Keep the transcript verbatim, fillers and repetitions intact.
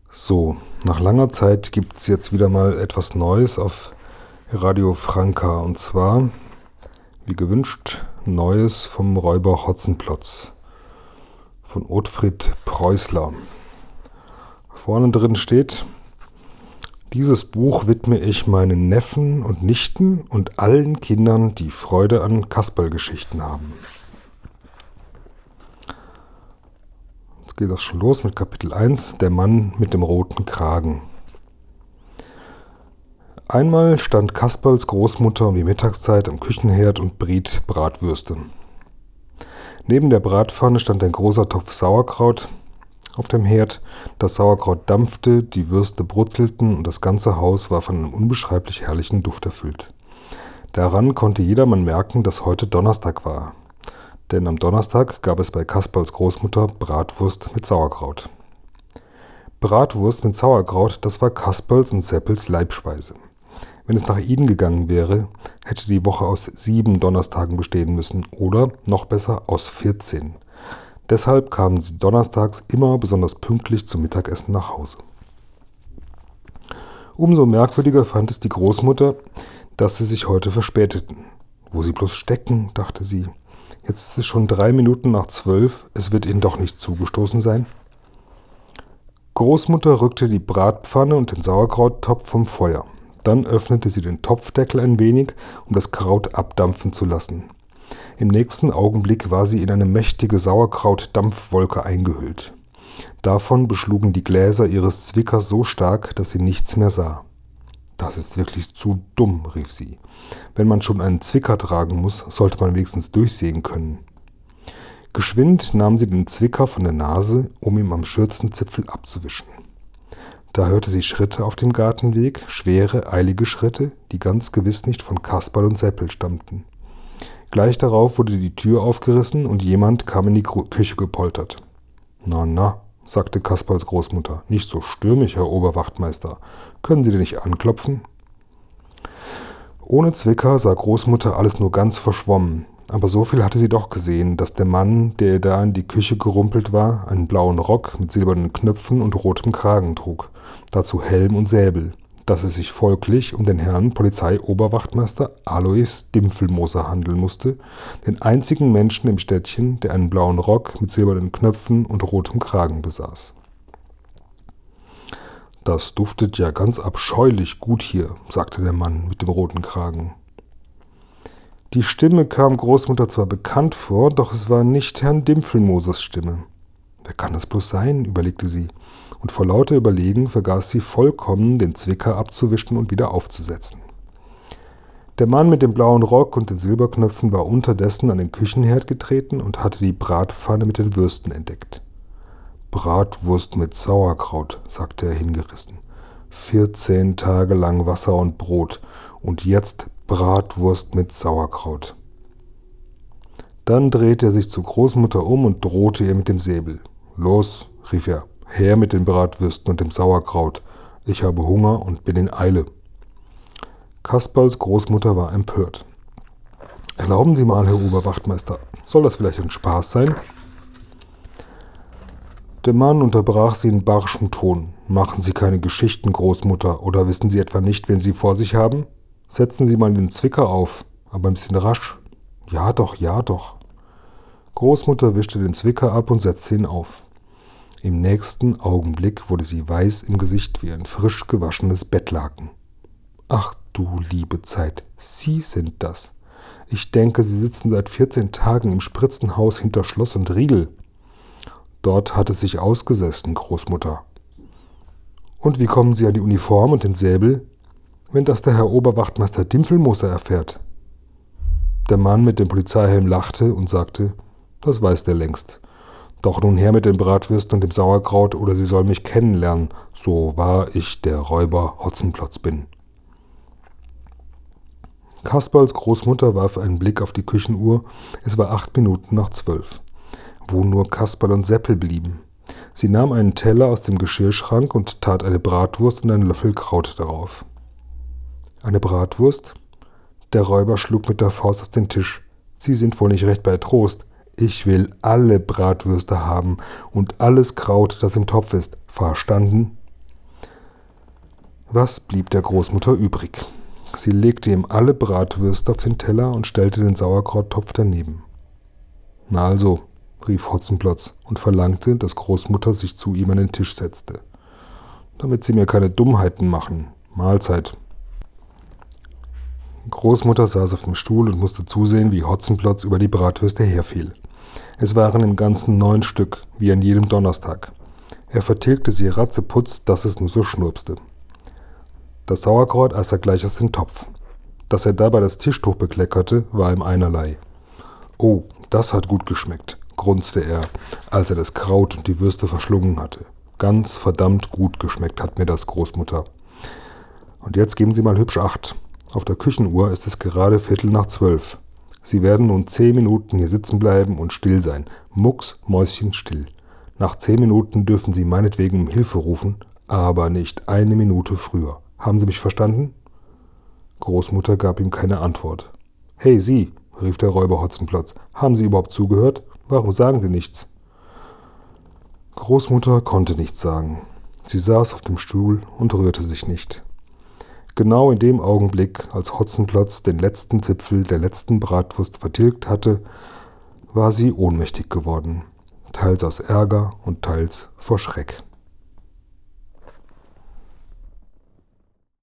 So, nach langer Zeit gibt es jetzt wieder mal etwas Neues auf Radio Franka. Und zwar, wie gewünscht, Neues vom Räuber Hotzenplotz von Ottfried Preußler. Vorne drin steht: Dieses Buch widme ich meinen Neffen und Nichten und allen Kindern, die Freude an Kasperlgeschichten haben. Jetzt geht das schon los mit Kapitel eins, der Mann mit dem roten Kragen. Einmal stand Kasperls Großmutter um die Mittagszeit am Küchenherd und briet Bratwürste. Neben der Bratpfanne stand ein großer Topf Sauerkraut auf dem Herd. Das Sauerkraut dampfte, die Würste brutzelten und das ganze Haus war von einem unbeschreiblich herrlichen Duft erfüllt. Daran konnte jedermann merken, dass heute Donnerstag war. Denn am Donnerstag gab es bei Kasperls Großmutter Bratwurst mit Sauerkraut. Bratwurst mit Sauerkraut, das war Kasperls und Seppels Leibspeise. Wenn es nach ihnen gegangen wäre, hätte die Woche aus sieben Donnerstagen bestehen müssen oder, noch besser, aus vierzehn. Deshalb kamen sie donnerstags immer besonders pünktlich zum Mittagessen nach Hause. Umso merkwürdiger fand es die Großmutter, dass sie sich heute verspäteten. Wo sie bloß stecken, dachte sie. Jetzt ist es schon drei Minuten nach zwölf, es wird ihnen doch nicht zugestoßen sein. Großmutter rückte die Bratpfanne und den Sauerkrauttopf vom Feuer. Dann öffnete sie den Topfdeckel ein wenig, um das Kraut abdampfen zu lassen. Im nächsten Augenblick war sie in eine mächtige Sauerkraut-Dampfwolke eingehüllt. Davon beschlugen die Gläser ihres Zwickers so stark, dass sie nichts mehr sah. »Das ist wirklich zu dumm«, rief sie. »Wenn man schon einen Zwicker tragen muss, sollte man wenigstens durchsehen können.« Geschwind nahm sie den Zwicker von der Nase, um ihm am Schürzenzipfel abzuwischen. Da hörte sie Schritte auf dem Gartenweg, schwere, eilige Schritte, die ganz gewiss nicht von Kasperl und Seppel stammten. Gleich darauf wurde die Tür aufgerissen und jemand kam in die Küche gepoltert. »Na, na«, sagte Kasperls Großmutter, »nicht so stürmisch, Herr Oberwachtmeister. Können Sie denn nicht anklopfen?« Ohne Zwicker sah Großmutter alles nur ganz verschwommen, aber so viel hatte sie doch gesehen, dass der Mann, der da in die Küche gerumpelt war, einen blauen Rock mit silbernen Knöpfen und rotem Kragen trug, dazu Helm und Säbel, dass es sich folglich um den Herrn Polizeioberwachtmeister Alois Dimpfelmoser handeln musste, den einzigen Menschen im Städtchen, der einen blauen Rock mit silbernen Knöpfen und rotem Kragen besaß. »Das duftet ja ganz abscheulich gut hier«, sagte der Mann mit dem roten Kragen. Die Stimme kam Großmutter zwar bekannt vor, doch es war nicht Herrn Dimpfelmosers Stimme. »Wer kann das bloß sein?«, überlegte sie, und vor lauter Überlegen vergaß sie vollkommen, den Zwicker abzuwischen und wieder aufzusetzen. Der Mann mit dem blauen Rock und den Silberknöpfen war unterdessen an den Küchenherd getreten und hatte die Bratpfanne mit den Würsten entdeckt. »Bratwurst mit Sauerkraut«, sagte er hingerissen. »vierzehn Tage lang Wasser und Brot und jetzt Bratwurst mit Sauerkraut.« Dann drehte er sich zur Großmutter um und drohte ihr mit dem Säbel. »Los«, rief er, »her mit den Bratwürsten und dem Sauerkraut. Ich habe Hunger und bin in Eile.« Kasperls Großmutter war empört. »Erlauben Sie mal, Herr Oberwachtmeister, soll das vielleicht ein Spaß sein?« Der Mann unterbrach sie in barschem Ton. »Machen Sie keine Geschichten, Großmutter, oder wissen Sie etwa nicht, wen Sie vor sich haben? Setzen Sie mal den Zwicker auf, aber ein bisschen rasch.« »Ja doch, ja doch.« Großmutter wischte den Zwicker ab und setzte ihn auf. Im nächsten Augenblick wurde sie weiß im Gesicht wie ein frisch gewaschenes Bettlaken. »Ach du liebe Zeit, Sie sind das. Ich denke, Sie sitzen seit vierzehn Tagen im Spritzenhaus hinter Schloss und Riegel.« »Dort hat es sich ausgesessen, Großmutter.« »Und wie kommen Sie an die Uniform und den Säbel, wenn das der Herr Oberwachtmeister Dimpfelmoser erfährt?« Der Mann mit dem Polizeihelm lachte und sagte, »Das weiß der längst. Doch nun her mit den Bratwürsten und dem Sauerkraut, oder Sie sollen mich kennenlernen, so wahr ich der Räuber Hotzenplotz bin.« Kasperls Großmutter warf einen Blick auf die Küchenuhr. Es war acht Minuten nach zwölf. Wo nur Kasperl und Seppel blieben. Sie nahm einen Teller aus dem Geschirrschrank und tat eine Bratwurst und einen Löffel Kraut darauf. »Eine Bratwurst?« Der Räuber schlug mit der Faust auf den Tisch. »Sie sind wohl nicht recht bei Trost. Ich will alle Bratwürste haben und alles Kraut, das im Topf ist. Verstanden?« Was blieb der Großmutter übrig? Sie legte ihm alle Bratwürste auf den Teller und stellte den Sauerkrauttopf daneben. »Na also«, rief Hotzenplotz und verlangte, dass Großmutter sich zu ihm an den Tisch setzte. »Damit Sie mir keine Dummheiten machen. Mahlzeit.« Großmutter saß auf dem Stuhl und musste zusehen, wie Hotzenplotz über die Bratwürste herfiel. Es waren im Ganzen neun Stück, wie an jedem Donnerstag. Er vertilgte sie ratzeputz, dass es nur so schnurpste. Das Sauerkraut aß er gleich aus dem Topf. Dass er dabei das Tischtuch bekleckerte, war ihm einerlei. »Oh, das hat gut geschmeckt«, grunzte er, als er das Kraut und die Würste verschlungen hatte. »Ganz verdammt gut geschmeckt hat mir das, Großmutter. Und jetzt geben Sie mal hübsch Acht. Auf der Küchenuhr ist es gerade Viertel nach zwölf. Sie werden nun zehn Minuten hier sitzen bleiben und still sein. Mucks, Mäuschen, still. Nach zehn Minuten dürfen Sie meinetwegen um Hilfe rufen, aber nicht eine Minute früher. Haben Sie mich verstanden?« Großmutter gab ihm keine Antwort. »Hey, Sie«, rief der Räuber Hotzenplotz, »haben Sie überhaupt zugehört? Warum sagen Sie nichts?« Großmutter konnte nichts sagen. Sie saß auf dem Stuhl und rührte sich nicht. Genau in dem Augenblick, als Hotzenplotz den letzten Zipfel der letzten Bratwurst vertilgt hatte, war sie ohnmächtig geworden, teils aus Ärger und teils vor Schreck.